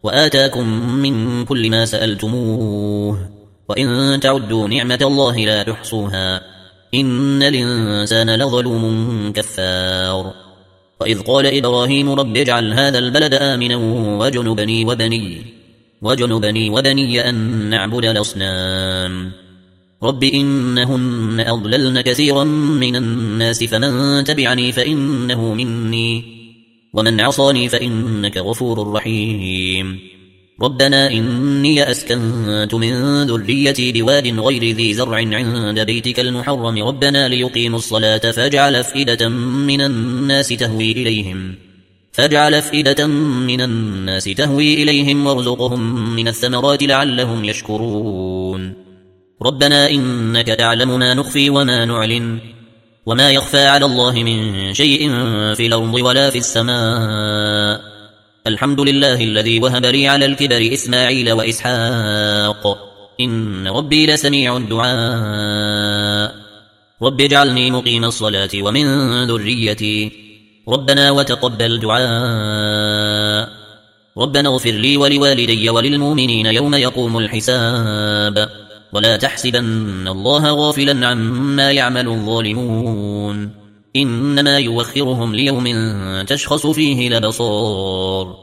وآتاكم من كل ما سألتموه وإن تعدوا نعمة الله لا تحصوها إن الإنسان لظلوم كفار وإذ قال إبراهيم رب اجعل هذا البلد آمنا وجنبني وبني أن نعبد الأصنام رب إنهن أضللن كثيرا من الناس فمن تبعني فإنه مني ومن عصاني فإنك غفور رحيم ربنا إني أسكنت من ذريتي بواد غير ذي زرع عند بيتك المحرم ربنا ليقيموا الصلاة فاجعل أفئدة من الناس تهوي إليهم وارزقهم من الثمرات لعلهم يشكرون ربنا إنك تعلم ما نخفي وما نعلن وما يخفى على الله من شيء في الأرض ولا في السماء الحمد لله الذي وهب لي على الكبر إسماعيل وإسحاق إن ربي لسميع الدعاء رب اجعلني مقيم الصلاة ومن ذريتي ربنا وتقبل دعاء ربنا اغفر لي ولوالدي وللمؤمنين يوم يقوم الحساب ولا تحسبن الله غافلا عما يعمل الظالمون إنما يوخرهم ليوم تشخص فيه الأبصار